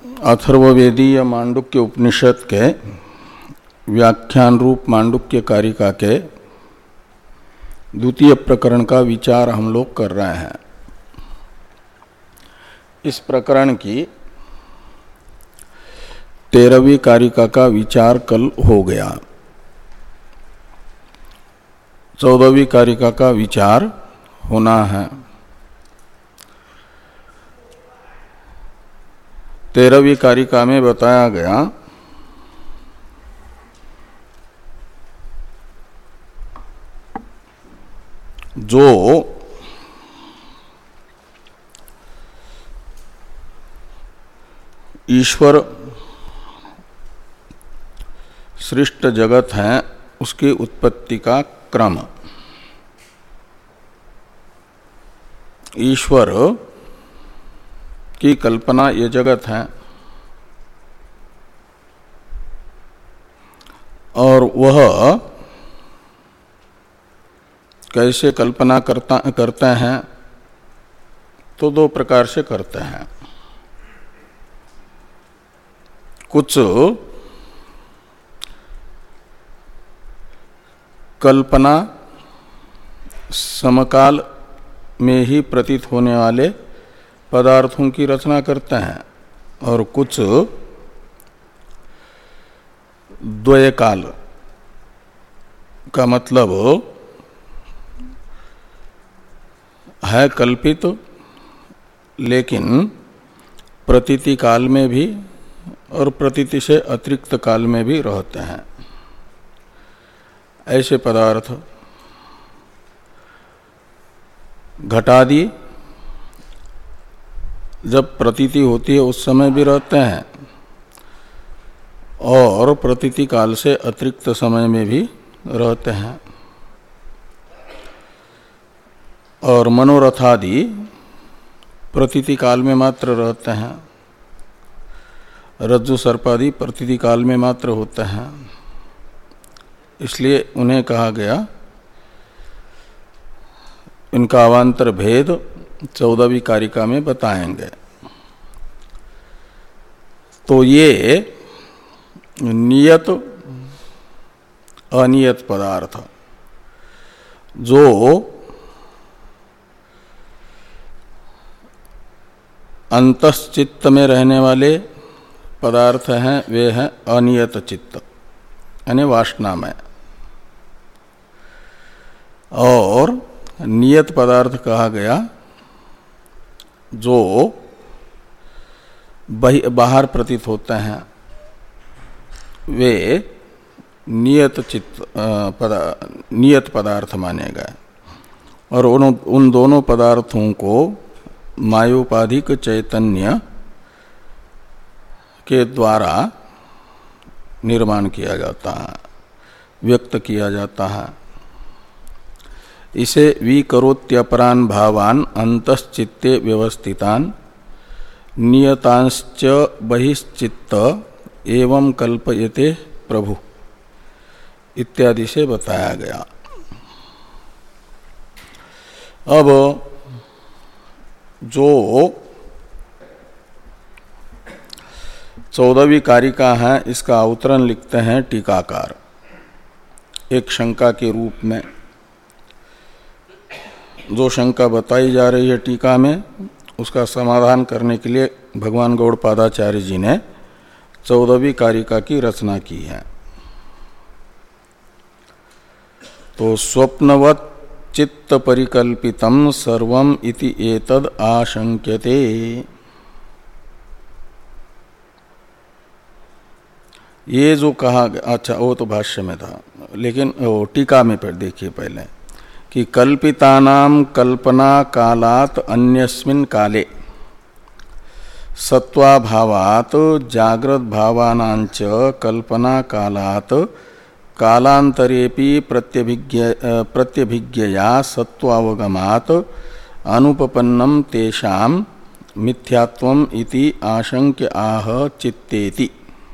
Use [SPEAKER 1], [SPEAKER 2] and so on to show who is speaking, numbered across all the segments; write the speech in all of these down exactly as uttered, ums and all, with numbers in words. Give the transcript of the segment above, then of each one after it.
[SPEAKER 1] अथर्ववेदीय मांडुक्य उपनिषद के व्याख्यान रूप मांडुक्य कारिका के द्वितीय प्रकरण का विचार हम लोग कर रहे हैं। इस प्रकरण की तेरहवीं कारिका का विचार कल हो गया। चौदहवीं कारिका का विचार होना है। तेरहवीं कारिका में बताया गया जो ईश्वर सृष्ट जगत है उसकी उत्पत्ति का क्रम, ईश्वर की कल्पना ये जगत है और वह कैसे कल्पना करता करते हैं तो दो प्रकार से करते हैं। कुछ कल्पना समकाल में ही प्रतीत होने वाले पदार्थों की रचना करते हैं और कुछ द्वयकाल का मतलब है कल्पित, लेकिन प्रतीति काल में भी और प्रतीति से अतिरिक्त काल में भी रहते हैं। ऐसे पदार्थ घटादि जब प्रतीति होती है उस समय भी रहते हैं और प्रतीति काल से अतिरिक्त समय में भी रहते हैं। और मनोरथादि प्रतीति काल में मात्र रहते हैं, रज्जु सर्पादि प्रतीति काल में मात्र होते हैं। इसलिए उन्हें कहा गया, इनका अवान्तर भेद चौदहवीं कारिका में बताएंगे। तो ये नियत अनियत पदार्थ जो अंतश्चित्त में रहने वाले पदार्थ हैं वे हैं अनियत चित्त यानी वासनामय, और नियत पदार्थ कहा गया जो बाहर प्रतीत होते हैं वे नियत चित्त पदा, नियत पदार्थ माने गए। और उन, उन दोनों पदार्थों को मायोपाधिक चैतन्य के द्वारा निर्माण किया जाता है, व्यक्त किया जाता है। इसे विकरोत्यपरान भावान अंतश्चित्ते व्यवस्थितान नियतांश्च बहिश्चित्त एवं कल्पयते प्रभु इत्यादि से बताया गया। अब जो चौदहवीं कारिका है इसका अवतरण लिखते हैं टीकाकार एक शंका के रूप में। जो शंका बताई जा रही है टीका में उसका समाधान करने के लिए भगवान गौड़पादाचार्य जी ने चौदहवीं कारिका की रचना की है। तो स्वप्नवत् चित्त परिकल्पितम सर्वम इति एतद आशंक्यते। ये जो कहा, अच्छा वो तो भाष्य में था, लेकिन वो टीका में पर देखिए पहले कि कल्पितानाम कल्पना कालात अन्यस्मिन् काले सत्वाभावात जाग्रत भावानांच कल्पना कालात कालांतरेपि प्रत्यभिज्ञ प्रत्यभिज्ञया सत्वावगमात अनुपपन्नम तेषाम मिथ्यात्वम इति आशंक्य आह चित्तेति।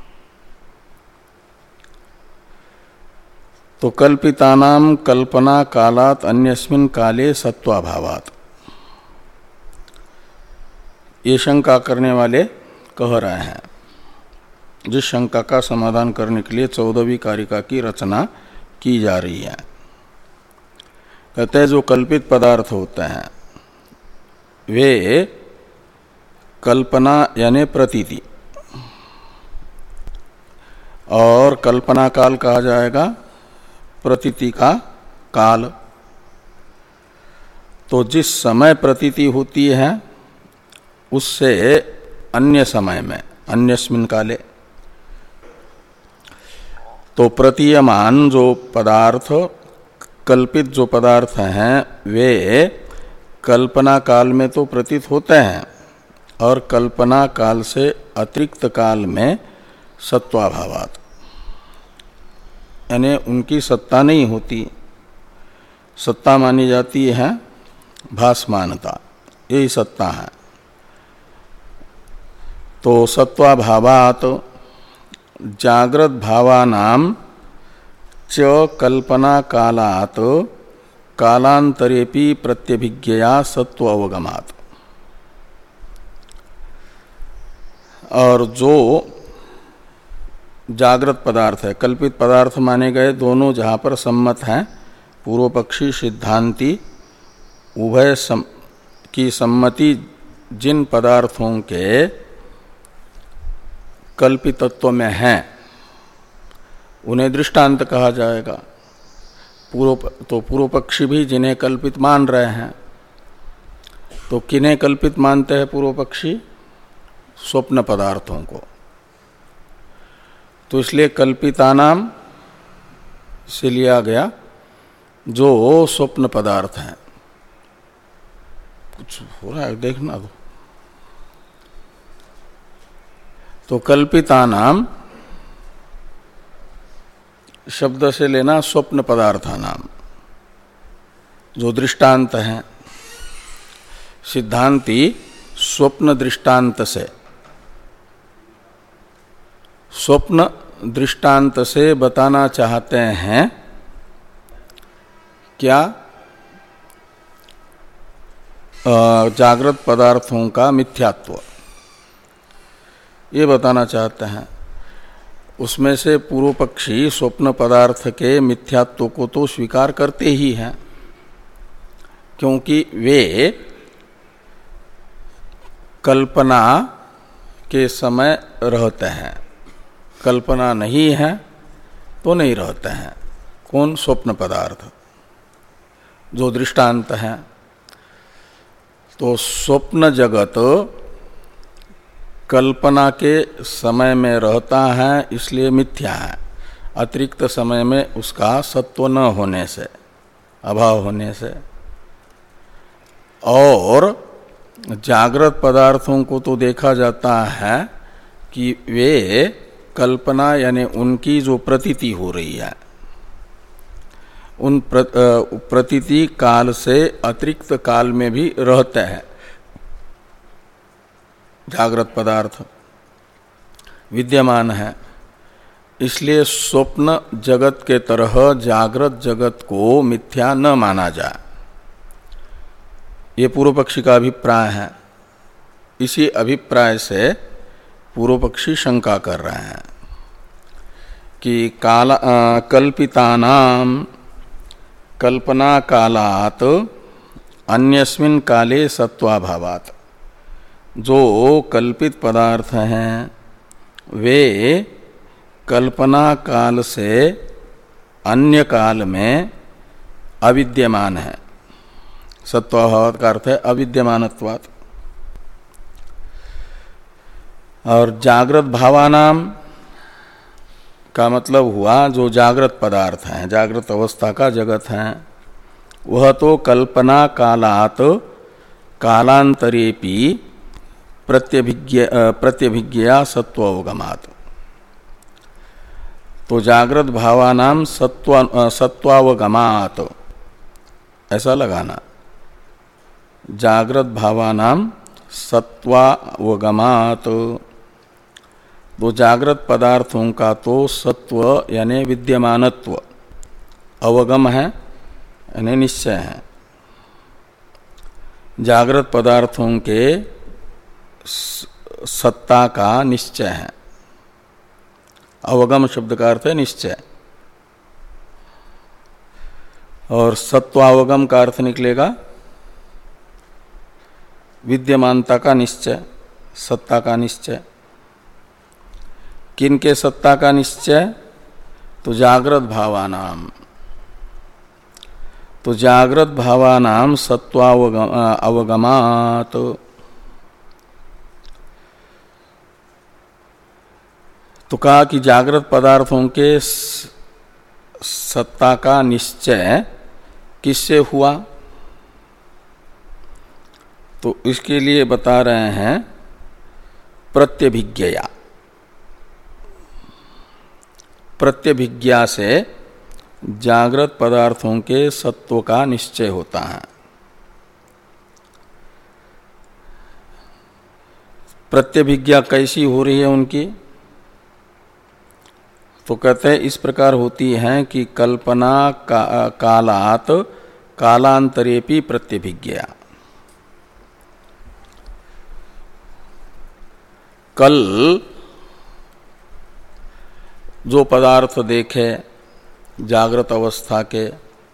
[SPEAKER 1] तो कल्पितानाम कल्पना कालात अन्यस्मिन् काले सत्वाभावात, ये शंका करने वाले कह रहे हैं, जिस शंका का समाधान करने के लिए चौदहवीं कारिका की रचना की जा रही है। कहते हैं जो कल्पित पदार्थ होते हैं वे कल्पना यानी प्रतीति, और कल्पना काल कहा जाएगा प्रतीति का काल। तो जिस समय प्रतीति होती है उससे अन्य समय में, अन्यस्मिन काले, तो प्रतीयमान जो पदार्थ, कल्पित जो पदार्थ हैं वे कल्पना काल में तो प्रतीत होते हैं और कल्पना काल से अतिरिक्त काल में सत्वाभावात्, यानी उनकी सत्ता नहीं होती। सत्ता मानी जाती है भासमानता, यही सत्ता है। तो सत्वाभावात् जाग्रत भावानाम च कल्पना कालात् कालांतरेपि प्रत्यभिज्ञया सत्व अवगमात्। और जो जागृत पदार्थ है, कल्पित पदार्थ माने गए दोनों जहाँ पर सम्मत हैं, पूर्व पक्षी सिद्धांती उभय सम, की सम्मति जिन पदार्थों के कल्पितत्व में हैं उन्हें दृष्टांत कहा जाएगा। पूर्व तो पूर्व पक्षी भी जिन्हें कल्पित मान रहे हैं, तो किन्हें कल्पित मानते हैं पूर्व पक्षी? स्वप्न पदार्थों को। तो इसलिए कल्पितानाम से लिया गया जो स्वप्न पदार्थ हैं। कुछ हो रहा है देखना दो। तो कल्पितानाम शब्द से लेना स्वप्न पदार्थानाम, जो दृष्टांत हैं। सिद्धांती स्वप्न दृष्टांत से, स्वप्न दृष्टांत से बताना चाहते हैं क्या? जागृत पदार्थों का मिथ्यात्व, ये बताना चाहते हैं। उसमें से पूर्व पक्षी स्वप्न पदार्थ के मिथ्यात्व को तो स्वीकार करते ही हैं, क्योंकि वे कल्पना के समय रहते हैं, कल्पना नहीं है तो नहीं रहते हैं। कौन? स्वप्न पदार्थ, जो दृष्टांत है। तो स्वप्न जगत कल्पना के समय में रहता है, इसलिए मिथ्या है। अतिरिक्त समय में उसका सत्व न होने से, अभाव होने से। और जागृत पदार्थों को तो देखा जाता है कि वे कल्पना यानी उनकी जो प्रतीति हो रही है, उन प्रतीति काल से अतिरिक्त काल में भी रहते हैं जागृत पदार्थ, विद्यमान है। इसलिए स्वप्न जगत के तरह जागृत जगत को मिथ्या न माना जाए, ये पूर्व पक्षी का अभिप्राय है। इसी अभिप्राय से पूर्व पक्षी शंका कर रहे हैं कि काला कल्पितानाम कल्पना कालात अन्यस्मिन काले सत्वाभावात्, जो कल्पित पदार्थ हैं वे कल्पना काल से अन्य काल में अविद्यमान है। सत्वाभावात् का अर्थ है अविद्यमानत्वात्। और जागृत भावानाम का मतलब हुआ जो जागृत पदार्थ हैं, जागृत अवस्था का जगत है, वह तो कल्पना कालात कालांतरेपि प्रत्यभिज्ञ प्रत्यभिज्ञया सत्वावगमात्। तो जागृत भावानाम सत्वा सत्वावगमात् ऐसा लगाना। जागृत भावानाम सत्वावगमात्, तो जागृत पदार्थों का तो सत्व यानी विद्यमानत्व, अवगम है यानी निश्चय है। जागृत पदार्थों के सत्ता का निश्चय है। अवगम शब्द का अर्थ है निश्चय, और सत्वावगम का अर्थ निकलेगा विद्यमानता का निश्चय, सत्ता का निश्चय। किनके सत्ता का निश्चय? तो जागृत भावानाम। तो जागृत भावानाम सत्वावगम अवगमात। तो कहा कि जागृत पदार्थों के सत्ता का निश्चय किससे हुआ? तो इसके लिए बता रहे हैं प्रत्यभिज्ञया। प्रत्यभिज्ञा से जागृत पदार्थों के सत्व का निश्चय होता है। प्रत्यभिज्ञा कैसी हो रही है उनकी? तो कहते हैं इस प्रकार होती है कि कल्पना का, कालात कालांतरेपि प्रत्यभिज्ञया। कल जो पदार्थ देखे जागृत अवस्था के,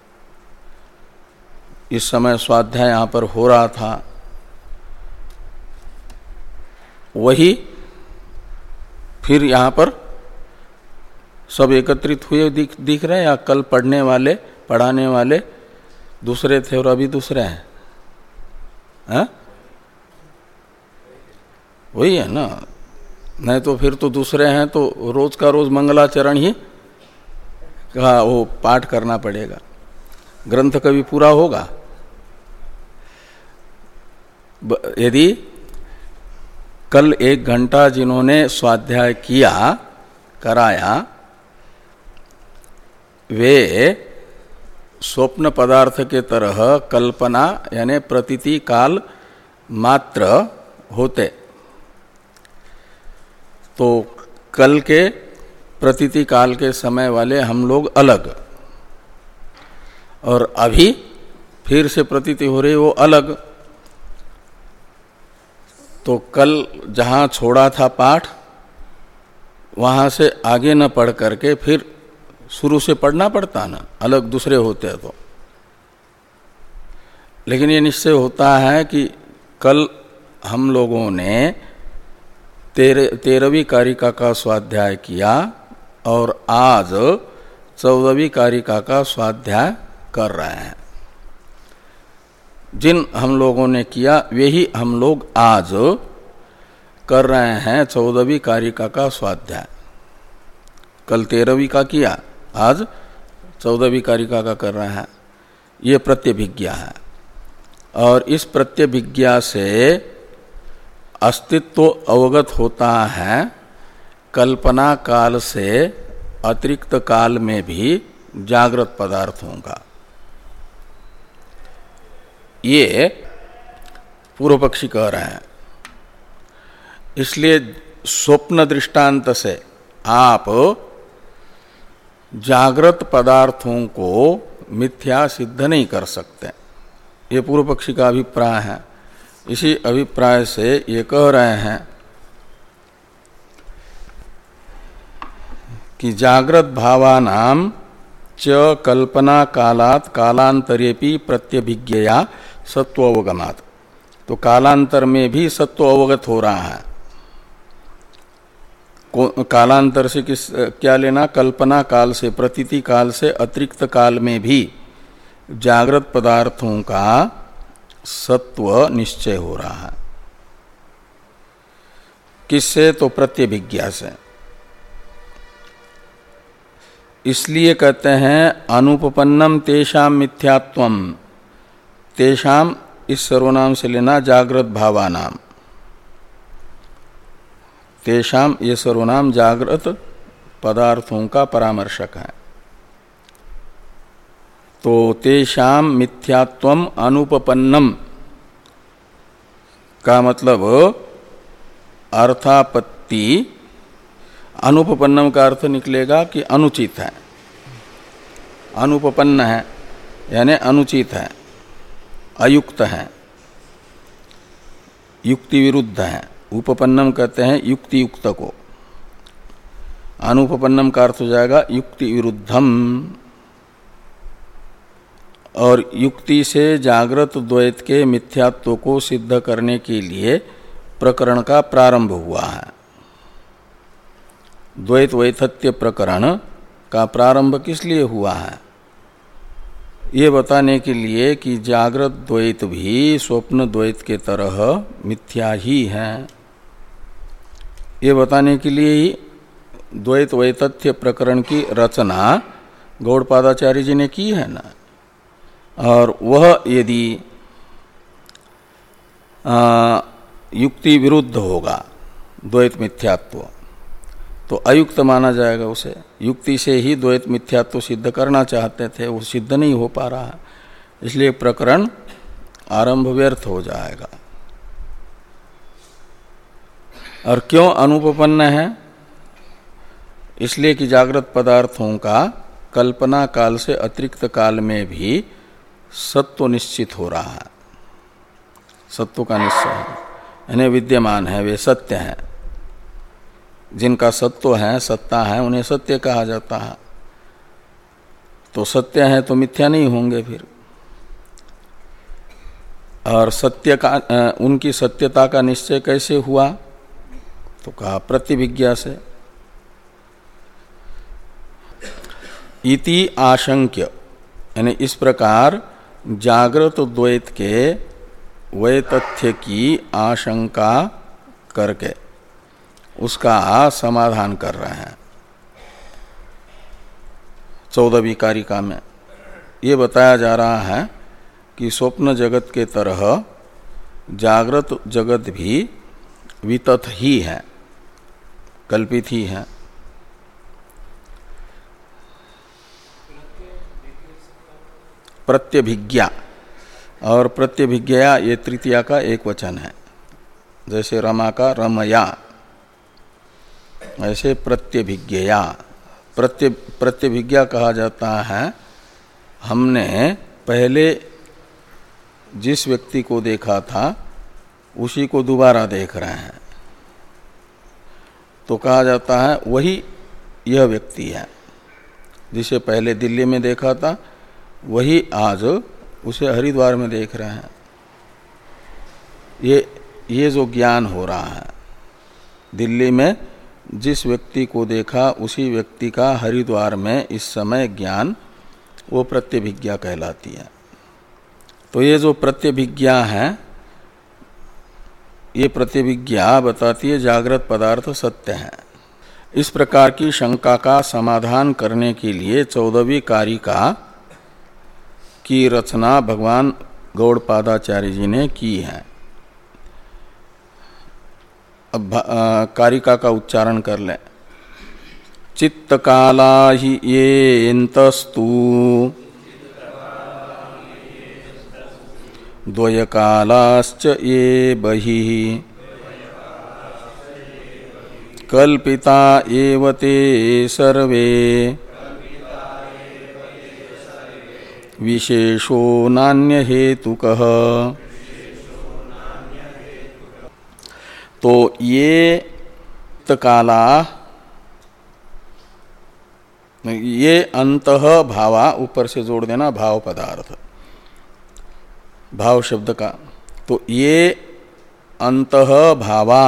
[SPEAKER 1] इस समय स्वाध्याय यहाँ पर हो रहा था, वही फिर यहाँ पर सब एकत्रित हुए दिख, दिख रहे हैं, या कल पढ़ने वाले पढ़ाने वाले दूसरे थे और अभी दूसरे हैं? है? वही है ना। नहीं तो फिर तो दूसरे हैं तो रोज का रोज मंगलाचरण ही का वो पाठ करना पड़ेगा, ग्रंथ कभी पूरा होगा? यदि कल एक घंटा जिन्होंने स्वाध्याय किया कराया, वे स्वप्न पदार्थ के तरह कल्पना यानी प्रतीति काल मात्र होते, तो कल के प्रतीति काल के समय वाले हम लोग अलग, और अभी फिर से प्रतीति हो रही वो अलग। तो कल जहाँ छोड़ा था पाठ, वहाँ से आगे न पढ़ करके फिर शुरू से पढ़ना पड़ता ना, अलग दूसरे होते हैं तो। लेकिन ये निश्चय होता है कि कल हम लोगों ने तेरे तेरहवीं कारिका का स्वाध्याय किया और आज चौदहवीं कारिका का स्वाध्याय कर रहे हैं। जिन हम लोगों ने किया वे ही हम लोग आज कर रहे हैं चौदहवीं कारिका का स्वाध्याय। कल तेरहवीं का किया, आज चौदहवीं कारिका का कर रहे हैं। ये प्रत्यभिज्ञा है, और इस प्रत्यभिज्ञा से अस्तित्व अवगत होता है कल्पना काल से अतिरिक्त काल में भी जागृत पदार्थों का। ये पूर्व पक्षी कह रहे हैं। इसलिए स्वप्न दृष्टांत से आप जागृत पदार्थों को मिथ्या सिद्ध नहीं कर सकते, ये पूर्व पक्षी का अभिप्राय है। इसी अभिप्राय से ये कह रहे हैं कि जागृत भावानाम च कल्पना कालात कालांतरेपि प्रत्यभिज्ञया सत्वोवगमात। तो कालांतर में भी सत्व अवगत हो रहा है। कालांतर से किस क्या लेना? कल्पना काल से, प्रतीति काल से अतिरिक्त काल में भी जागृत पदार्थों का सत्व निश्चय हो रहा है। किससे? तो प्रत्यभिज्ञा से। इसलिए कहते हैं अनुपपन्नम तेषाम मिथ्यात्वम। तेषाम इस सर्वनाम से लेना जागृत भावानाम। तेषाम ये सर्वनाम जागृत पदार्थों का परामर्शक है। तो तेषाम मिथ्यात्वम अनुपपन्नम का मतलब अर्थापत्ति। अनुपपन्नम का अर्थ निकलेगा कि अनुचित है, अनुपपन्न है यानी अनुचित है, अयुक्त है, युक्ति विरुद्ध है, उपपन्नम कहते हैं युक्ति युक्त को, अनुपपन्नम का अर्थ हो जाएगा युक्ति विरुद्धम। और युक्ति से जागृत द्वैत के मिथ्यात्व को सिद्ध करने के लिए प्रकरण का प्रारंभ हुआ है। द्वैत वैथत्य प्रकरण का प्रारंभ किस लिए हुआ है? ये बताने के लिए कि जागृत द्वैत भी स्वप्न द्वैत के तरह मिथ्या ही है। ये बताने के लिए ही द्वैत वैतथ्य प्रकरण की रचना गौड़पादाचार्य जी ने की है ना। और वह यदि आ, युक्ति विरुद्ध होगा द्वैत मिथ्यात्व तो अयुक्त माना जाएगा उसे। युक्ति से ही द्वैत मिथ्यात्व सिद्ध करना चाहते थे, वो सिद्ध नहीं हो पा रहा, इसलिए प्रकरण आरंभ व्यर्थ हो जाएगा। और क्यों अनुपपन्न है? इसलिए कि जागृत पदार्थों का कल्पना काल से अतिरिक्त काल में भी सत्व निश्चित हो रहा है, सत्व का निश्चय है, यानी विद्यमान है, वे सत्य हैं। जिनका सत्व है, सत्ता है, उन्हें सत्य कहा जाता है। तो सत्य है तो मिथ्या नहीं होंगे फिर। और सत्य का उनकी सत्यता का निश्चय कैसे हुआ? तो कहा प्रतिभिज्ञा से। इति आशंक्य, यानी इस प्रकार जागृत द्वैत के वैतथ्य की आशंका करके उसका समाधान कर रहे हैं चौदहवीं कारिका में। ये बताया जा रहा है कि स्वप्न जगत के तरह जागृत जगत भी वितथ ही है, कल्पित ही है। प्रत्यभिज्ञा, और प्रत्यभिज्ञया ये तृतीया का एक वचन है। जैसे रमा का रमया, ऐसे प्रत्यभिज्ञया। प्रत्य प्रत्यभिज्ञा कहा जाता है हमने पहले जिस व्यक्ति को देखा था उसी को दोबारा देख रहे हैं, तो कहा जाता है वही यह व्यक्ति है जिसे पहले दिल्ली में देखा था, वही आज उसे हरिद्वार में देख रहे हैं। ये ये जो ज्ञान हो रहा है, दिल्ली में जिस व्यक्ति को देखा उसी व्यक्ति का हरिद्वार में इस समय ज्ञान, वो प्रत्यभिज्ञा कहलाती है। तो ये जो प्रत्यभिज्ञा है, ये प्रत्यभिज्ञा बताती है जागृत पदार्थ सत्य है। इस प्रकार की शंका का समाधान करने के लिए चौदहवीं कारिका की रचना भगवान गौड़पादाचार्य जी ने की है। अब कारिका का उच्चारण कर लें। चित्त काला ही ये इंतस्तु द्वय कालाश्च ये बहिः कल्पिता एव ते सर्वे विशेषो नान्य हेतुकः। तो ये काला, ये अंतः भावा, ऊपर से जोड़ देना भाव पदार्थ, भाव शब्द का। तो ये अंतः भावा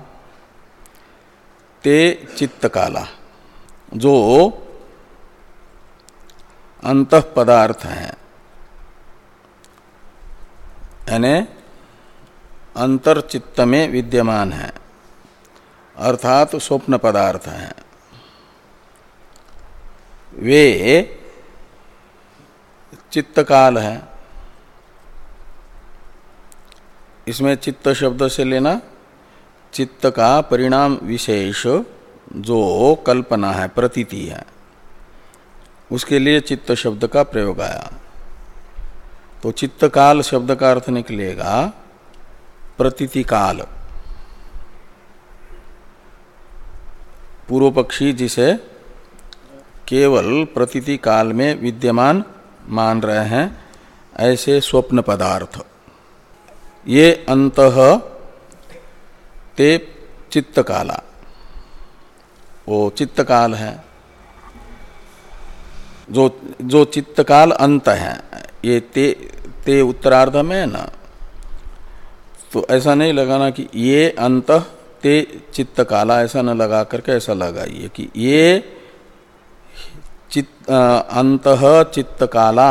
[SPEAKER 1] ते चित्त काला, जो अंतः पदार्थ हैं, यानी अंतर चित्त में विद्यमान है, अर्थात स्वप्न पदार्थ हैं, वे चित्त काल है। इसमें चित्त शब्द से लेना चित्त का परिणाम विशेष जो कल्पना है, प्रतीति है, उसके लिए चित्त शब्द का प्रयोग आया। तो चित्त काल शब्द का अर्थ निकलेगा प्रतीति काल। पूर्व पक्षी जिसे केवल प्रतीति काल में विद्यमान मान रहे हैं, ऐसे स्वप्न पदार्थ, ये अंतः ते चित्त काला, वो चित्त काल है, जो जो चित्त काल अंत है। ये ते ते उत्तरार्ध में है ना, तो ऐसा नहीं लगाना कि ये अंत ते चित्त काला, ऐसा न लगा करके ऐसा लगाइए कि ये चित्त अंतः चित्त काला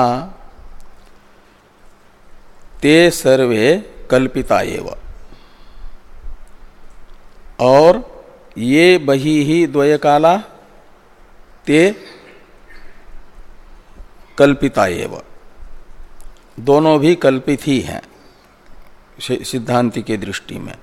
[SPEAKER 1] ते सर्वे कल्पिता एव, और ये बही ही द्वय काला ते कल्पिता एव, दोनों भी कल्पित ही हैं सिद्धांति के दृष्टि में।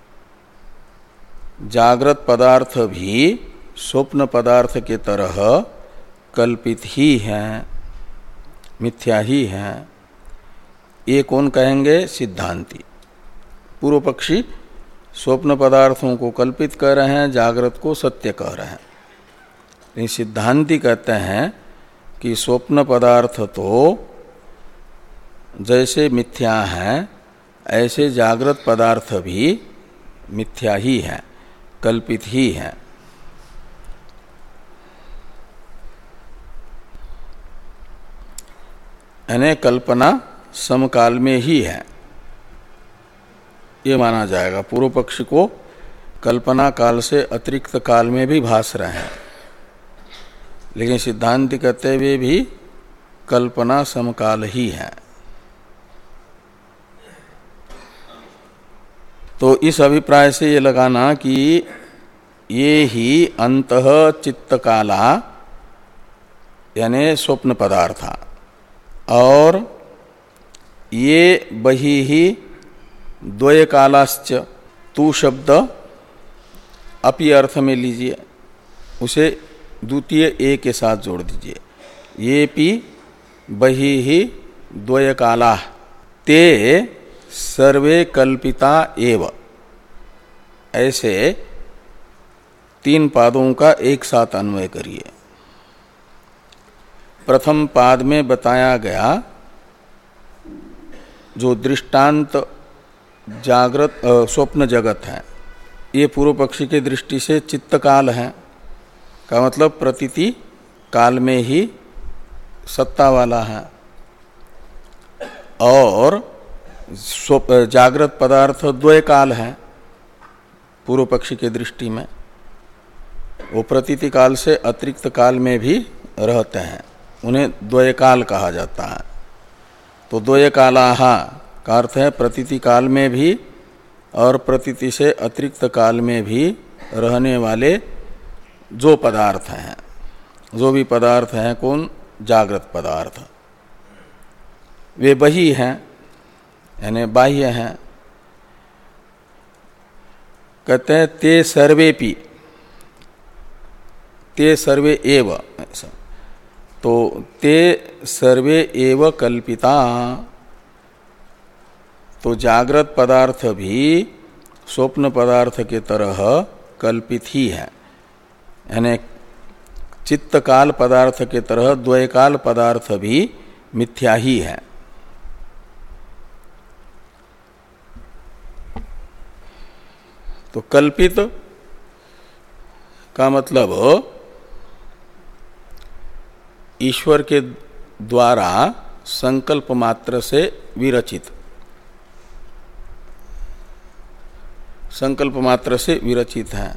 [SPEAKER 1] जागृत पदार्थ भी स्वप्न पदार्थ के तरह कल्पित ही हैं, मिथ्या ही हैं। ये कौन कहेंगे? सिद्धांति। पूर्व पक्षी स्वप्न पदार्थों को कल्पित कर रहे हैं, जागृत को सत्य कह रहे हैं। लेकिन सिद्धांति कहते हैं कि स्वप्न पदार्थ तो जैसे मिथ्या हैं, ऐसे जागृत पदार्थ भी मिथ्या ही है, कल्पित ही है। यानी कल्पना समकाल में ही है, ये माना जाएगा। पूर्व पक्ष को कल्पना काल से अतिरिक्त काल में भी भास रहे हैं, लेकिन सिद्धांत कहते हुए भी कल्पना समकाल ही है। तो इस अभिप्राय से ये लगाना कि ये ही अंतः चित्त काला यानी स्वप्न पदार्थ, और ये बही ही द्वय कालाश्च, तू शब्द अपि अर्थ में लीजिए, उसे द्वितीय ए के साथ जोड़ दीजिए। ये पी बही ही द्वय काला ते सर्वे कल्पिता एव, ऐसे तीन पादों का एक साथ अन्वय करिए। प्रथम पाद में बताया गया जो दृष्टांत जागृत स्वप्न जगत है, ये पूर्व पक्षी की दृष्टि से चित्त काल है, का मतलब प्रतीति काल में ही सत्ता वाला है, और जागृत पदार्थ द्वय काल है पूर्व पक्षी की दृष्टि में। वो प्रतीति काल से अतिरिक्त काल में भी रहते हैं, उन्हें द्वय काल कहा जाता है। तो द्वय कालाहा का अर्थ है प्रतीति काल में भी और प्रतीति से अतिरिक्त काल में भी रहने वाले जो पदार्थ हैं, जो भी पदार्थ हैं, कौन? जागृत पदार्थ, वे बही हैं यानी बाह्य हैं। कहते हैं ते सर्वेपि, ते सर्वे एव, ऐसा। तो ते सर्वे एव कल्पिता, तो जागृत पदार्थ भी स्वप्न पदार्थ के तरह कल्पित ही है, यानी चित्त काल पदार्थ के तरह द्वैकाल पदार्थ भी मिथ्या ही है। तो कल्पित का मतलब ईश्वर के द्वारा संकल्प मात्र से विरचित, संकल्प मात्र से विरचित है।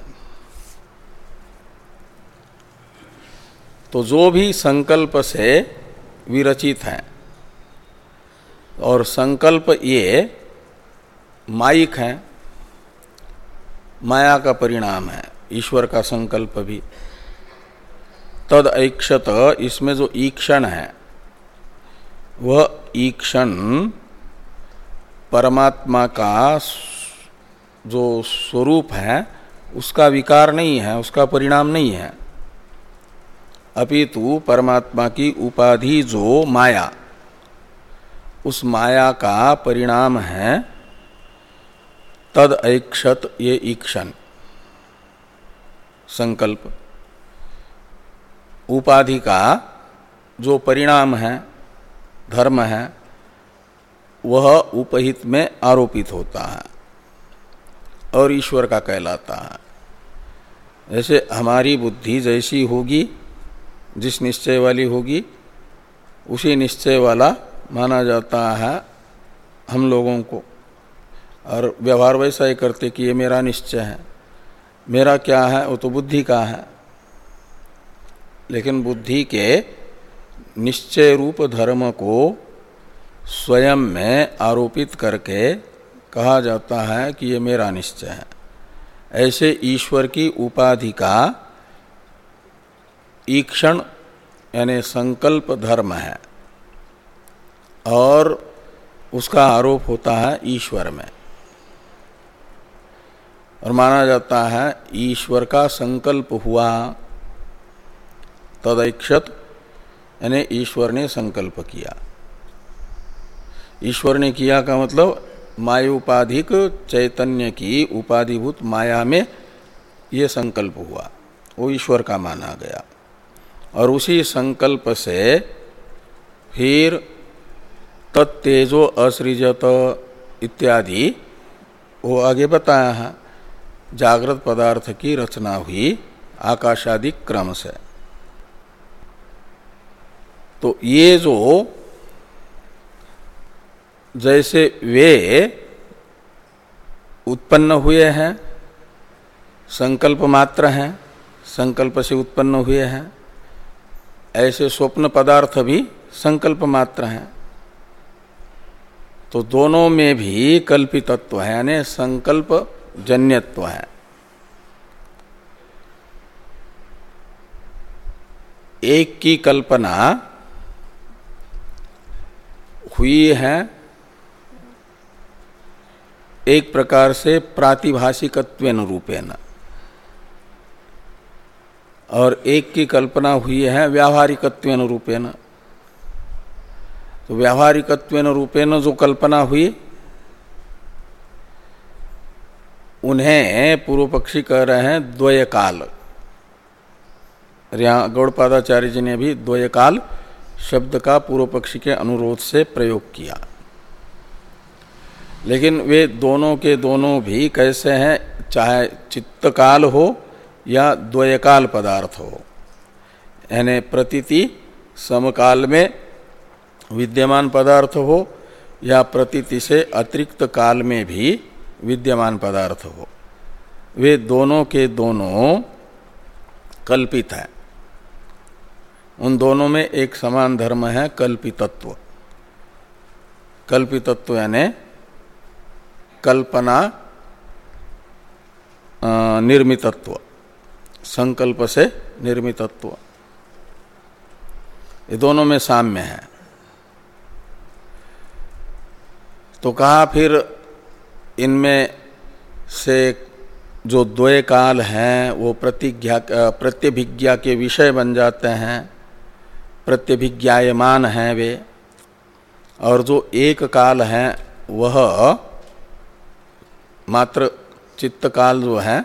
[SPEAKER 1] तो जो भी संकल्प से विरचित है, और संकल्प ये मायिक है, माया का परिणाम है, ईश्वर का संकल्प भी। तद ऐक्षत, इसमें जो ईक्षण है वह ईक्षण परमात्मा का जो स्वरूप है उसका विकार नहीं है, उसका परिणाम नहीं है, अपितु परमात्मा की उपाधि जो माया, उस माया का परिणाम है तद ऐक्षत, ये ईक्षण संकल्प। उपाधि का जो परिणाम है, धर्म है, वह उपहित में आरोपित होता है, और ईश्वर का कहलाता है। जैसे हमारी बुद्धि जैसी होगी, जिस निश्चय वाली होगी, उसी निश्चय वाला माना जाता है हम लोगों को, और व्यवहार वैसा ही करते कि ये मेरा निश्चय है। मेरा क्या है, वो तो बुद्धि का है। लेकिन बुद्धि के निश्चय रूप धर्म को स्वयं में आरोपित करके कहा जाता है कि ये मेरा निश्चय है। ऐसे ईश्वर की उपाधि का ईक्षण यानी संकल्प धर्म है, और उसका आरोप होता है ईश्वर में, और माना जाता है ईश्वर का संकल्प हुआ, तदैक्षत यानी ईश्वर ने संकल्प किया। ईश्वर ने किया का मतलब मायोपाधिक चैतन्य की उपाधिभूत माया में ये संकल्प हुआ, वो ईश्वर का माना गया। और उसी संकल्प से फिर तत्तेजो असृजत इत्यादि वो आगे बताया है, जागृत पदार्थ की रचना हुई आकाशादि क्रम से। तो ये जो जैसे वे उत्पन्न हुए हैं, संकल्प मात्र हैं, संकल्प से उत्पन्न हुए हैं, ऐसे स्वप्न पदार्थ भी संकल्प मात्र हैं। तो दोनों में भी कल्पितत्व है, यानी संकल्प जन्यत्व है। एक की कल्पना हुई है एक प्रकार से प्रातिभाषिकत्वेन रूपेण, और एक की कल्पना हुई है व्यावहारिकत्वेन रूपेण। तो व्यावहारिकत्वेन रूपेण जो कल्पना हुई, उन्हें पूर्व पक्षी कह रहे हैं द्वयकाल। यहाँ गौड़पादाचार्य जी ने भी द्वयकाल शब्द का पूर्व पक्षी के अनुरोध से प्रयोग किया। लेकिन वे दोनों के दोनों भी कैसे हैं, चाहे चित्तकाल हो या द्वयकाल पदार्थ हो, यानी प्रतीति समकाल में विद्यमान पदार्थ हो या प्रतीति से अतिरिक्त काल में भी विद्यमान पदार्थ हो, वे दोनों के दोनों कल्पित हैं। उन दोनों में एक समान धर्म है कल्पितत्व। कल्पितत्व यानी कल्पना निर्मितत्व, संकल्प से निर्मितत्व, ये दोनों में साम्य है। तो कहा फिर इनमें से जो द्वय काल हैं वो प्रतिज्ञा प्रत्यभिज्ञा के विषय बन जाते हैं, प्रत्यभिज्ञायमान हैं वे, और जो एक काल है वह मात्र चित्त काल जो है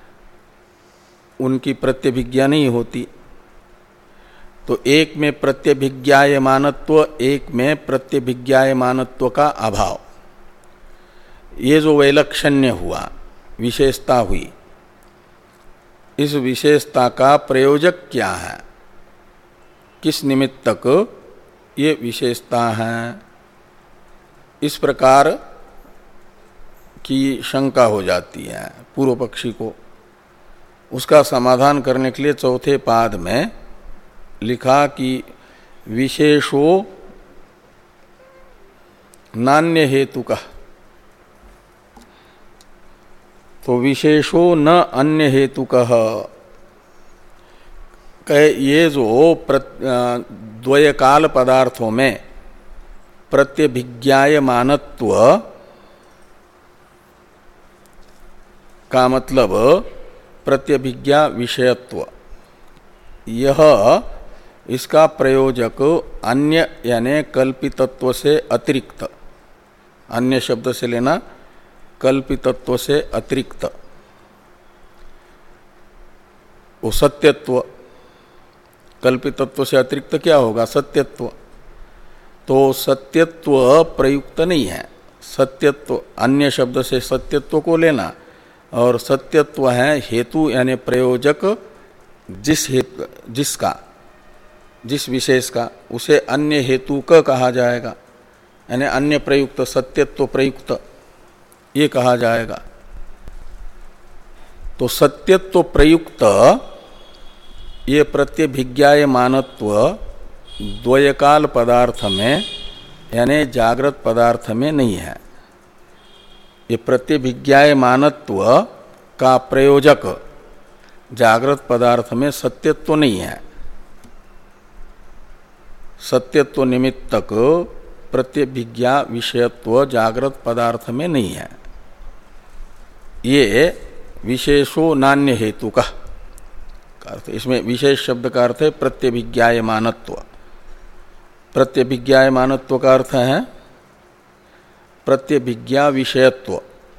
[SPEAKER 1] उनकी प्रत्यभिज्ञा नहीं होती। तो एक में प्रत्यभिज्ञायमानत्व, एक में प्रत्यभिज्ञायमानत्व का अभाव, ये जो वैलक्षण्य हुआ, विशेषता हुई, इस विशेषता का प्रयोजक क्या है, किस निमित्तक ये विशेषता है, इस प्रकार की शंका हो जाती है पूर्व पक्षी को। उसका समाधान करने के लिए चौथे पाद में लिखा कि विशेषो नान्य हेतुकः, तो विशेषो न अन्य हेतुकः, ये जो द्वयकाल पदार्थों में प्रत्यभिज्ञायमानत्व का मतलब प्रत्यभिज्ञा विषयत्व, यह इसका प्रयोजक अन्य यानी कल्पितत्व से अतिरिक्त, अन्य शब्द से लेना कल्पितत्व से अतिरिक्त, वो सत्यत्व, कल्पितत्व से अतिरिक्त क्या होगा, सत्यत्व। तो सत्यत्व प्रयुक्त नहीं है, सत्यत्व अन्य शब्द से सत्यत्व को लेना, और सत्यत्व है हेतु यानी प्रयोजक जिस हेतु जिसका जिस विशेष का, उसे अन्य हेतु का कहा जाएगा, यानी अन्य प्रयुक्त सत्यत्व प्रयुक्त ये कहा जाएगा। तो सत्यत्व प्रयुक्त ये प्रत्यभिज्ञायमानत्व द्वयकाल पदार्थ में यानी जागृत पदार्थ में नहीं है। ये प्रत्यभिज्ञायमानत्व का प्रयोजक जागृत पदार्थ में सत्यत्व नहीं है। सत्यत्व निमित्तक प्रत्यभिज्ञा विषयत्व जागृत पदार्थ में नहीं है। ये विशेषो नान्य हेतु का अर्थ, इसमें विशेष शब्द का अर्थ है प्रत्यभिज्ञायमानत्व। प्रत्यभिज्ञायमानत्व का अर्थ है प्रत्यभिज्ञा विषयत्व।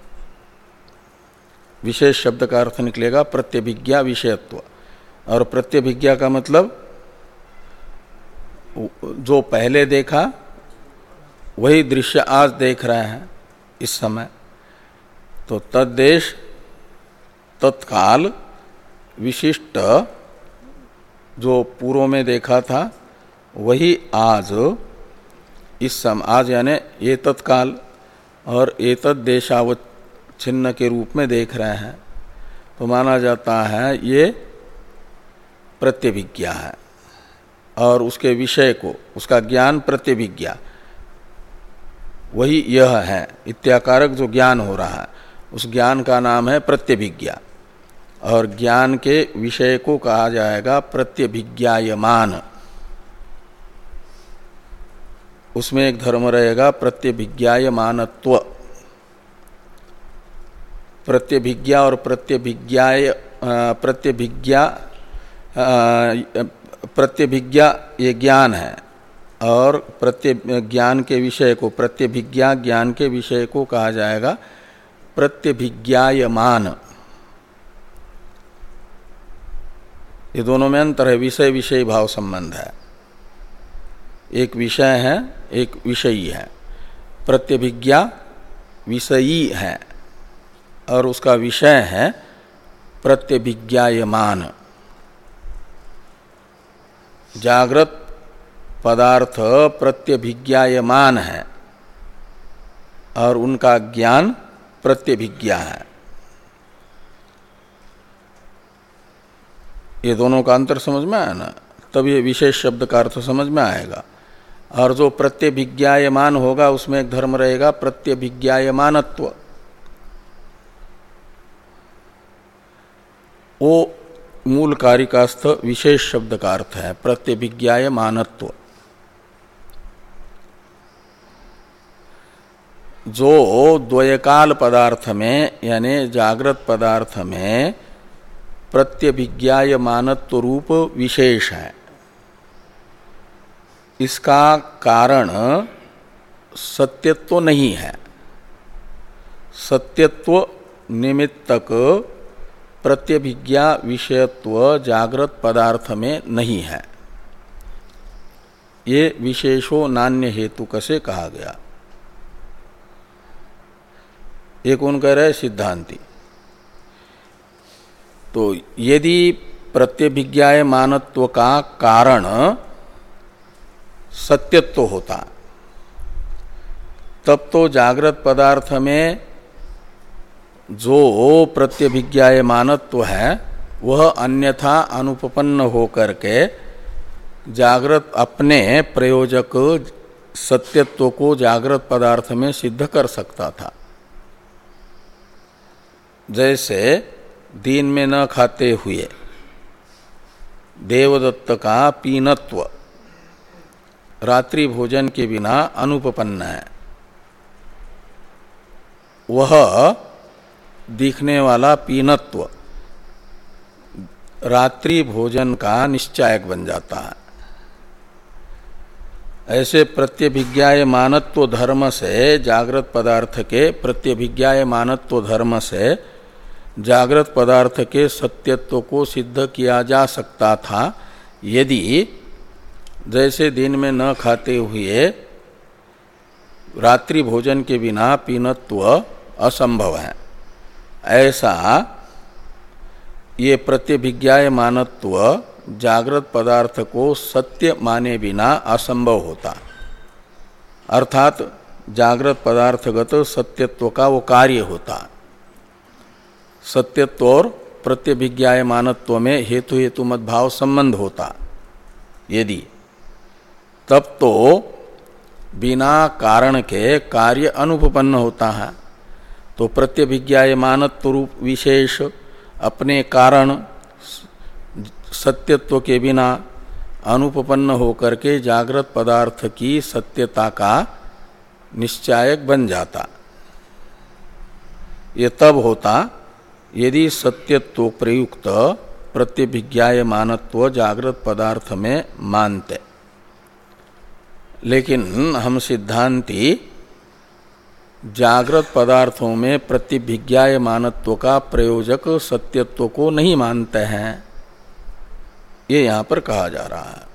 [SPEAKER 1] विशेष शब्द का अर्थ निकलेगा प्रत्यभिज्ञा विषयत्व। और प्रत्यभिज्ञा का मतलब जो पहले देखा वही दृश्य आज देख रहे हैं इस समय। तो तद्देश तत्काल विशिष्ट जो पूर्व में देखा था वही आज इस समय, आज यानी ये तत्काल और ये तद्देशावच्छिन्न के रूप में देख रहे हैं। तो माना जाता है ये प्रत्यभिज्ञा है और उसके विषय को, उसका ज्ञान प्रत्यभिज्ञा वही यह है। इत्याकारक जो ज्ञान हो रहा है उस ज्ञान का नाम है प्रत्यभिज्ञा और ज्ञान के विषय को कहा जाएगा प्रत्यभिज्ञायमान। उसमें एक धर्म रहेगा प्रत्यभिज्ञायमानत्व। प्रत्यभिज्ञा और प्रत्यभिज्ञाय प्रत्यभिज्ञा प्रत्यभिज्ञा ये ज्ञान है और प्रत्य ज्ञान के विषय को, प्रत्यभिज्ञा ज्ञान के विषय को कहा जाएगा प्रत्यभिज्ञायमान। ये दोनों में अंतर है, विषय विषय भाव संबंध है। एक विषय है एक विषयी है। प्रत्यभिज्ञा विषयी है और उसका विषय है प्रत्यभिज्ञायमान। जागृत पदार्थ प्रत्यभिज्ञायमान है और उनका ज्ञान प्रत्यभिज्ञा है। ये दोनों का अंतर समझ में आया ना, तब ये विशेष शब्द का अर्थ समझ में आएगा। और जो प्रत्यभिज्ञायमान होगा उसमें एक धर्म रहेगा प्रत्यभिज्ञायमानत्व। वो मूल कारिकास्थ विशेष शब्द का अर्थ है प्रत्यभिज्ञायमानत्व। जो द्वयकाल पदार्थ में यानी जागृत पदार्थ में प्रत्यभिज्ञायमानत्व रूप विशेष है, इसका कारण सत्यत्व नहीं है। सत्यत्व निमित्तक प्रत्यभिज्ञा विषयत्व जागृत पदार्थ में नहीं है। ये विशेषो नान्य हेतु कसे कहा गया। एक कौन कह रहे सिद्धांती। तो यदि प्रत्यभिज्ञायमानत्व का कारण सत्यत्व होता तब तो जागृत पदार्थ में जो प्रत्यभिज्ञायमानत्व है वह अन्यथा अनुपपन्न होकर के जागृत अपने प्रयोजक सत्यत्व को जागृत पदार्थ में सिद्ध कर सकता था। जैसे दिन में न खाते हुए देवदत्त का पीनत्व रात्रि भोजन के बिना अनुपपन्न है, वह दिखने वाला पीनत्व रात्रि भोजन का निश्चायक बन जाता है। ऐसे प्रत्यभिज्ञायमानत्व धर्म से जागृत पदार्थ के प्रत्यभिज्ञायमानत्व धर्म से जागृत पदार्थ के सत्यत्व को सिद्ध किया जा सकता था यदि जैसे दिन में न खाते हुए रात्रि भोजन के बिना पीनत्व असंभव है ऐसा ये प्रत्यभिज्ञायमानत्व जागृत पदार्थ को सत्य माने बिना असंभव होता। अर्थात जागृत पदार्थगत सत्यत्व का वो कार्य होता। सत्यत्व और प्रत्यभिज्ञायमानत्व में हेतु हेतु मत भाव संबंध होता यदि, तब तो बिना कारण के कार्य अनुपपन्न होता है। तो प्रत्यभिज्ञायमानत्व रूप विशेष अपने कारण सत्यत्व के बिना अनुपपन्न होकर के जागृत पदार्थ की सत्यता का निश्चायक बन जाता। ये तब होता यदि सत्यत्व प्रयुक्त प्रत्यभिज्ञायमानत्व जागृत पदार्थ में मानते। लेकिन हम सिद्धांती जागृत पदार्थों में प्रत्यभिज्ञायमानत्व का प्रयोजक सत्यत्व को नहीं मानते हैं, ये यहाँ पर कहा जा रहा है।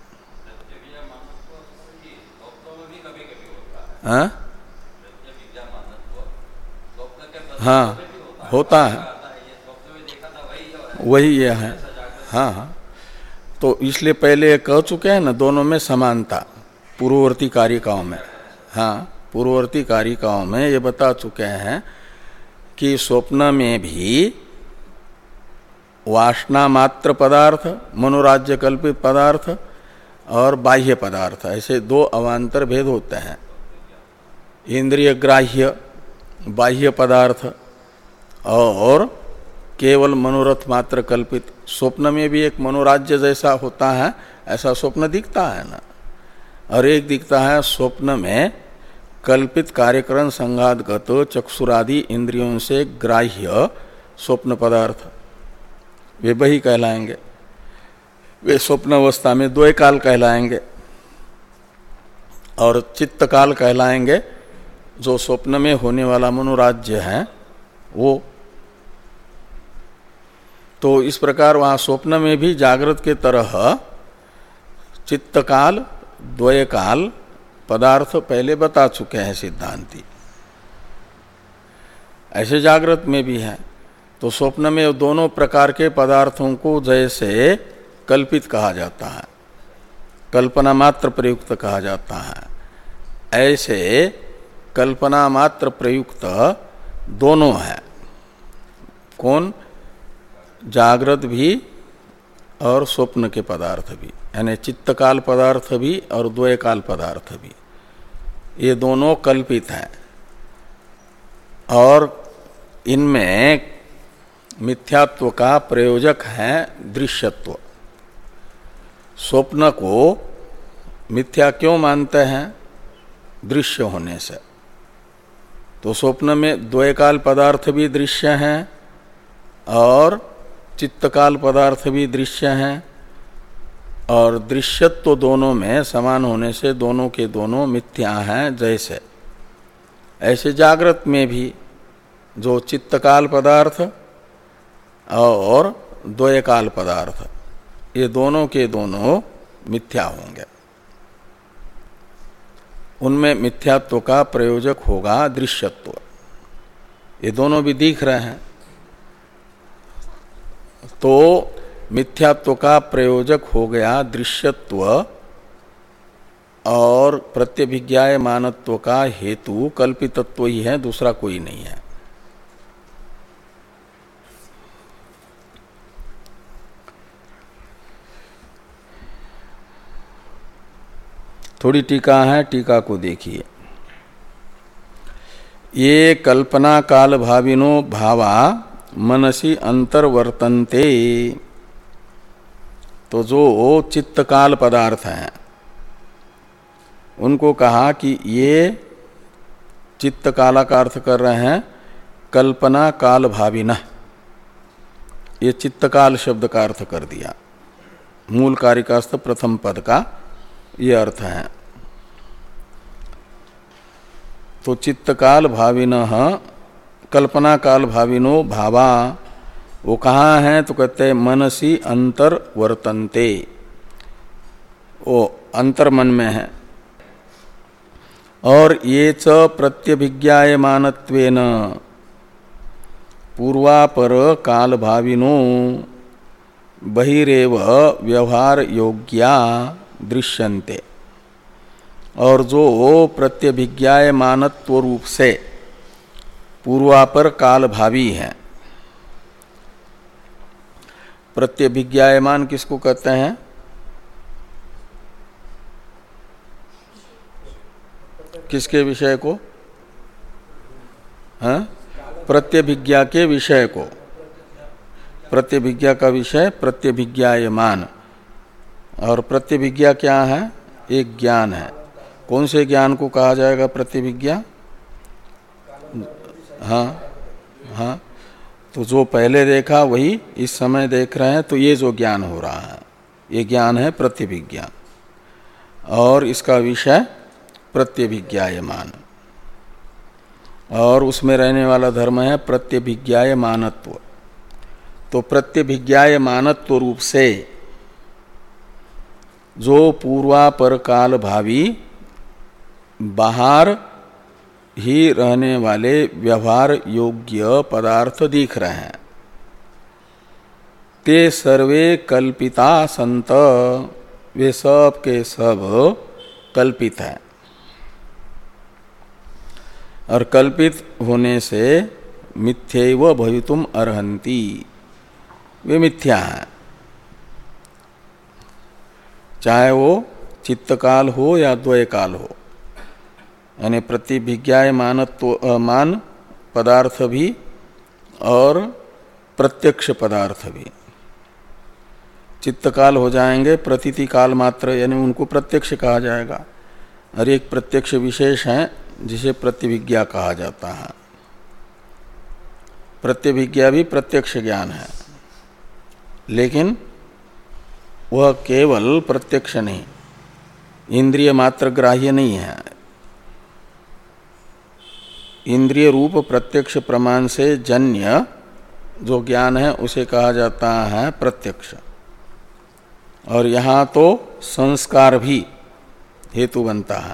[SPEAKER 1] हाँ हाँ होता है, वही ये है। हाँ हाँ तो इसलिए पहले कह चुके हैं ना, दोनों में समानता पूर्ववर्ती कारिकाओं में। हाँ पूर्ववर्ती कारिकाओं में ये बता चुके हैं कि स्वप्न में भी वासना मात्र पदार्थ, मनोराज्य कल्पित पदार्थ और बाह्य पदार्थ, ऐसे दो अवान्तर भेद होते हैं। इंद्रिय ग्राह्य बाह्य पदार्थ और केवल मनोरथ मात्र कल्पित। स्वप्न में भी एक मनोराज्य जैसा होता है, ऐसा स्वप्न दिखता है ना, और एक दिखता है स्वप्न में कल्पित कार्यकरण संघातगत चक्षुरादि इंद्रियों से ग्राह्य स्वप्न पदार्थ, वे वही कहलाएंगे। वे स्वप्न अवस्था में द्वय काल कहलाएंगे और चित्त काल कहलाएंगे। जो स्वप्न में होने वाला मनोराज्य है वो। तो इस प्रकार वहाँ स्वप्न में भी जागृत के तरह चित्त काल द्वय काल पदार्थ पहले बता चुके हैं सिद्धांती, ऐसे जागृत में भी है। तो स्वप्न में दोनों प्रकार के पदार्थों को जैसे कल्पित कहा जाता है, कल्पना मात्र प्रयुक्त कहा जाता है, ऐसे कल्पना मात्र प्रयुक्त दोनों है। कौन? जागृत भी और स्वप्न के पदार्थ भी, यानी चित्तकाल पदार्थ भी और द्वयकाल पदार्थ भी, ये दोनों कल्पित हैं। और इनमें मिथ्यात्व का प्रयोजक है दृश्यत्व। स्वप्न को मिथ्या क्यों मानते हैं? दृश्य होने से। तो स्वप्न में द्वयकाल पदार्थ भी दृश्य हैं और चित्तकाल पदार्थ भी दृश्य हैं, और दृश्यत्व दोनों में समान होने से दोनों के दोनों मिथ्या हैं। जैसे ऐसे जागृत में भी जो चित्तकाल पदार्थ और द्वयकाल पदार्थ, ये दोनों के दोनों मिथ्या होंगे। उनमें मिथ्यात्व का प्रयोजक होगा दृश्यत्व। ये दोनों भी दिख रहे हैं, तो मिथ्यात्व का प्रयोजक हो गया दृश्यत्व, और प्रत्यभिज्ञायमानत्व का हेतु कल्पितत्व ही है, दूसरा कोई नहीं है। थोड़ी टीका है, टीका को देखिए। ये कल्पना काल भाविनो भावा मनसी अंतर्वर्तन्ते। तो जो चित्तकाल पदार्थ हैं उनको कहा कि ये चित्तकाला का अर्थ कर रहे हैं कल्पना काल भाविना। ये चित्तकाल शब्द का अर्थ कर दिया, मूल कारिकास्थ प्रथम पद का ये अर्थ है। तो चित्तकाल भाविनः कल्पना काल भाविनो भावा, वो कहाँ हैं? तो कहते हैं मनसी अंतर वर्तन्ते, वो अंतर मन में है। और ये च प्रत्यभिज्ञायमानत्वेन, पूर्वापर काल भाविनो बहिरेव व्यवहार योग्या दृश्यन्ते, और जो प्रत्यभिज्ञायमानत्व रूप से पूर्वापर काल भावी है। प्रत्यभिज्ञायमान किसको कहते हैं? किसके विषय को? हाँ? प्रत्यभिज्ञा के विषय को। प्रत्यभिज्ञा का विषय प्रत्यभिज्ञायमान, और प्रत्यभिज्ञा क्या है? एक ज्ञान है। कौन से ज्ञान को कहा जाएगा प्रत्यभिज्ञा? हाँ हाँ, तो जो पहले देखा वही इस समय देख रहे हैं, तो ये जो ज्ञान हो रहा है ये ज्ञान है प्रत्यभिज्ञा, और इसका विषय प्रत्यभिज्ञायमान, और उसमें रहने वाला धर्म है प्रत्यभिज्ञायमानत्व। तो प्रत्यभिज्ञायमानत्व रूप से जो पूर्वापर काल भावी बाहर ही रहने वाले व्यवहार योग्य पदार्थ दिख रहे हैं, ते सर्वे कल्पिता संत, वे सब के सब कल्पित हैं, और कल्पित होने से मिथ्यैव भवितुम अर्हन्ति, वे मिथ्या हैं। चाहे वो चित्तकाल हो या द्वयकाल हो, यानी प्रतिभिज्ञायमानत्व मान पदार्थ भी और प्रत्यक्ष पदार्थ भी। चित्तकाल हो जाएंगे प्रतीति काल मात्र, यानी उनको प्रत्यक्ष कहा जाएगा, और एक प्रत्यक्ष विशेष है जिसे प्रत्यभिज्ञा कहा जाता है। प्रत्यभिज्ञा भी प्रत्यक्ष ज्ञान है, लेकिन वह केवल प्रत्यक्ष नहीं, इंद्रिय मात्र ग्राह्य नहीं है। इंद्रिय रूप प्रत्यक्ष प्रमाण से जन्य जो ज्ञान है उसे कहा जाता है प्रत्यक्ष, और यहाँ तो संस्कार भी हेतु बनता है।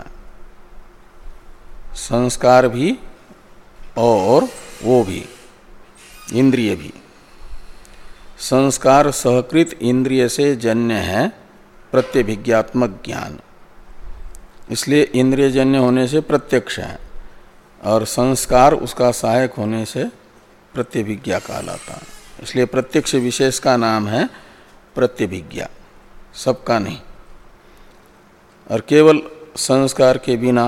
[SPEAKER 1] संस्कार भी और वो भी इंद्रिय भी। संस्कार सहकृत इंद्रिय से जन्य है प्रत्यभिज्ञात्मक ज्ञान, इसलिए इंद्रियजन्य होने से प्रत्यक्ष है, और संस्कार उसका सहायक होने से प्रत्यभिज्ञा कहलाता है। इसलिए प्रत्यक्ष विशेष का नाम है प्रत्यभिज्ञा, सबका नहीं। और केवल संस्कार के बिना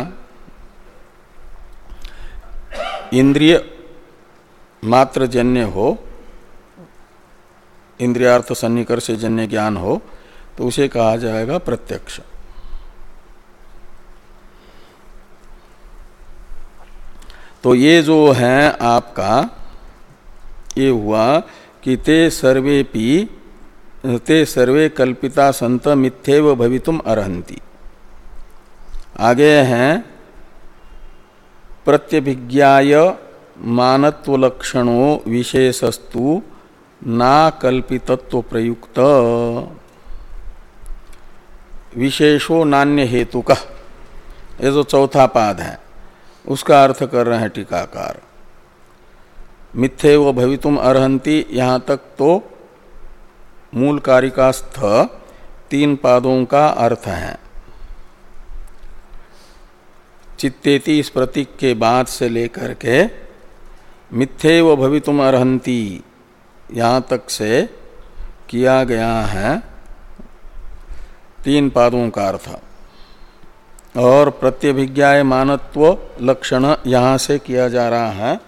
[SPEAKER 1] इंद्रिय मात्र जन्य हो, इंद्रियार्थ सन्निकर्ष से जन्य ज्ञान हो, तो उसे कहा जाएगा प्रत्यक्ष। तो ये जो है आपका, ये हुआ कि ते सर्वेपि ते सर्वे कल्पिता संत मिथ्यैव भवितुम अर्हन्ति। आगे हैं प्रत्यभिज्ञाय मानत्वलक्षणों विशेषस्तु ना कल्पितत्व प्रयुक्त विशेषो नान्य हेतुक, ये जो चौथा पाद है उसका अर्थ कर रहे हैं टीकाकार। मिथ्यैव भवितुम अर्हन्ति, यहाँ तक तो मूल कारिकास्थ तीन पादों का अर्थ है। चित्तेति इस प्रतीक के बाद से लेकर के मिथ्यैव भवितुम अर्हन्ति यहाँ तक से किया गया है तीन पादों का अर्थ, और प्रत्यभिज्ञाय मानत्व लक्षण यहाँ से किया जा रहा है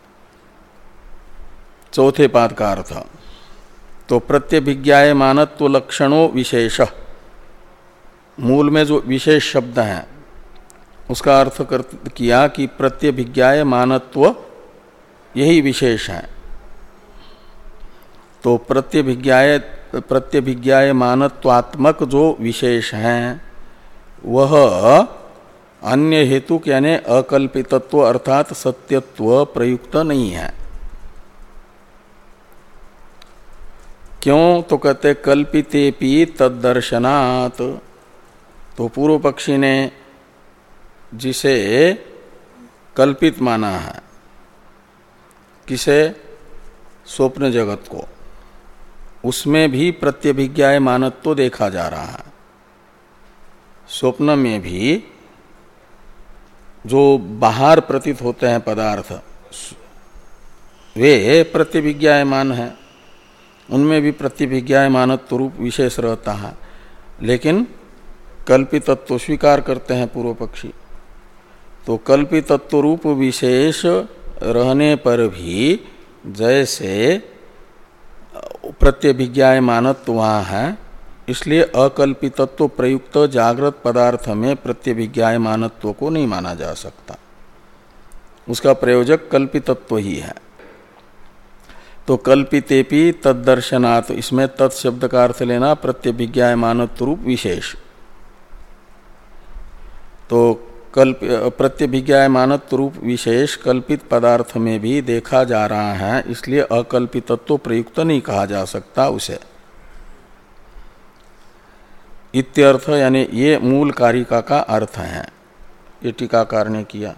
[SPEAKER 1] चौथे पाद का अर्थ। तो प्रत्यभिज्ञाय मानत्व लक्षणों विशेष, मूल में जो विशेष शब्द है उसका अर्थ कर किया कि प्रत्यभिज्ञाय मानत्व यही विशेष है। तो प्रत्यभिज्ञाय प्रत्यभिज्ञाय मानत्वात्मक जो विशेष हैं वह अन्य हेतु यानी अकल्पितत्व अर्थात सत्यत्व प्रयुक्त नहीं है। क्यों? तो कहते कल्पितेपि तद्दर्शनात्। तो पूर्व पक्षी ने जिसे कल्पित माना है, किसे? स्वप्न जगत को, उसमें भी प्रत्यभिज्ञायमानत्व तो देखा जा रहा है। स्वप्न में भी जो बाहर प्रतीत होते हैं पदार्थ वे प्रत्यभिज्ञायमान हैं, उनमें भी प्रत्यभिज्ञायमानत्व रूप विशेष रहता है, लेकिन कल्पितत्व स्वीकार करते हैं पूर्व पक्षी। तो कल्पितत्व रूप विशेष रहने पर भी जैसे प्रत्यभिज्ञायमानत्व वहाँ है, इसलिए अकल्पितत्व प्रयुक्त जागृत पदार्थ में प्रत्यभिज्ञायमानत्व को नहीं माना जा सकता, उसका प्रयोजक कल्पितत्व ही है। तो कल्पितेपि तद्दर्शनात्, इसमें तत्शब्द का अर्थ लेना प्रत्यभिज्ञायमानत्व रूप विशेष। तो कल्प प्रत्यभिज्ञायमानत्व रूप विशेष कल्पित पदार्थ में भी देखा जा रहा है, इसलिए अकल्पितत्व प्रयुक्त नहीं कहा जा सकता उसे। इत्यर्थ, यानी ये मूल कारिका का अर्थ है, ये टीकाकार ने किया।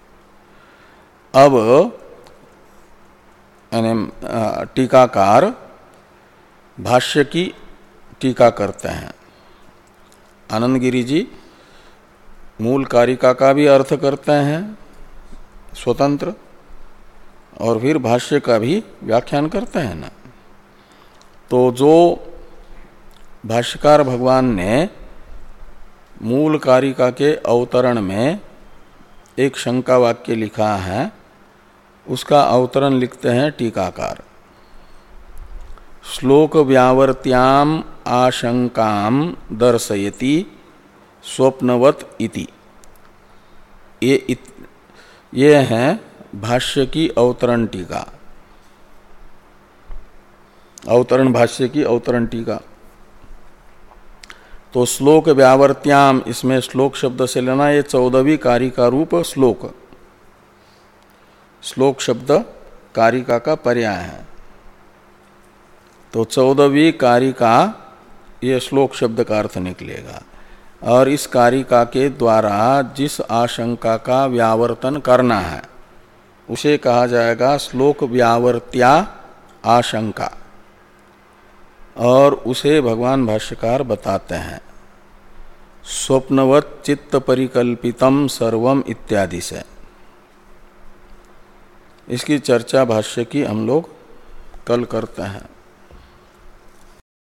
[SPEAKER 1] अब यानी टीकाकार भाष्य की टीका करते हैं। आनंद गिरि जी मूल कारिका का भी अर्थ करते हैं स्वतंत्र, और फिर भाष्य का भी व्याख्यान करते हैं ना। तो जो भाष्यकार भगवान ने मूल कारिका के अवतरण में एक शंका वाक्य लिखा है, उसका अवतरण लिखते हैं टीकाकार। श्लोक व्यावर्त्याम आशंकाम दर्शयति स्वप्नवत इति। ये इत, ये है भाष्य की अवतरण टीका, अवतरण भाष्य की अवतरण टीका। तो श्लोक व्यावर्त्याम, इसमें श्लोक शब्द से लेना ये चौदहवीं कारिका रूप श्लोक, श्लोक शब्द कारिका का पर्याय है। तो चौदहवीं कारिका ये श्लोक शब्द का अर्थ निकलेगा, और इस कारिका के द्वारा जिस आशंका का व्यावर्तन करना है उसे कहा जाएगा श्लोक व्यावर्त्या आशंका, और उसे भगवान भाष्यकार बताते हैं स्वप्नवत चित्त परिकल्पितम सर्वम इत्यादि से। इसकी चर्चा भाष्य की हम लोग कल करते हैं।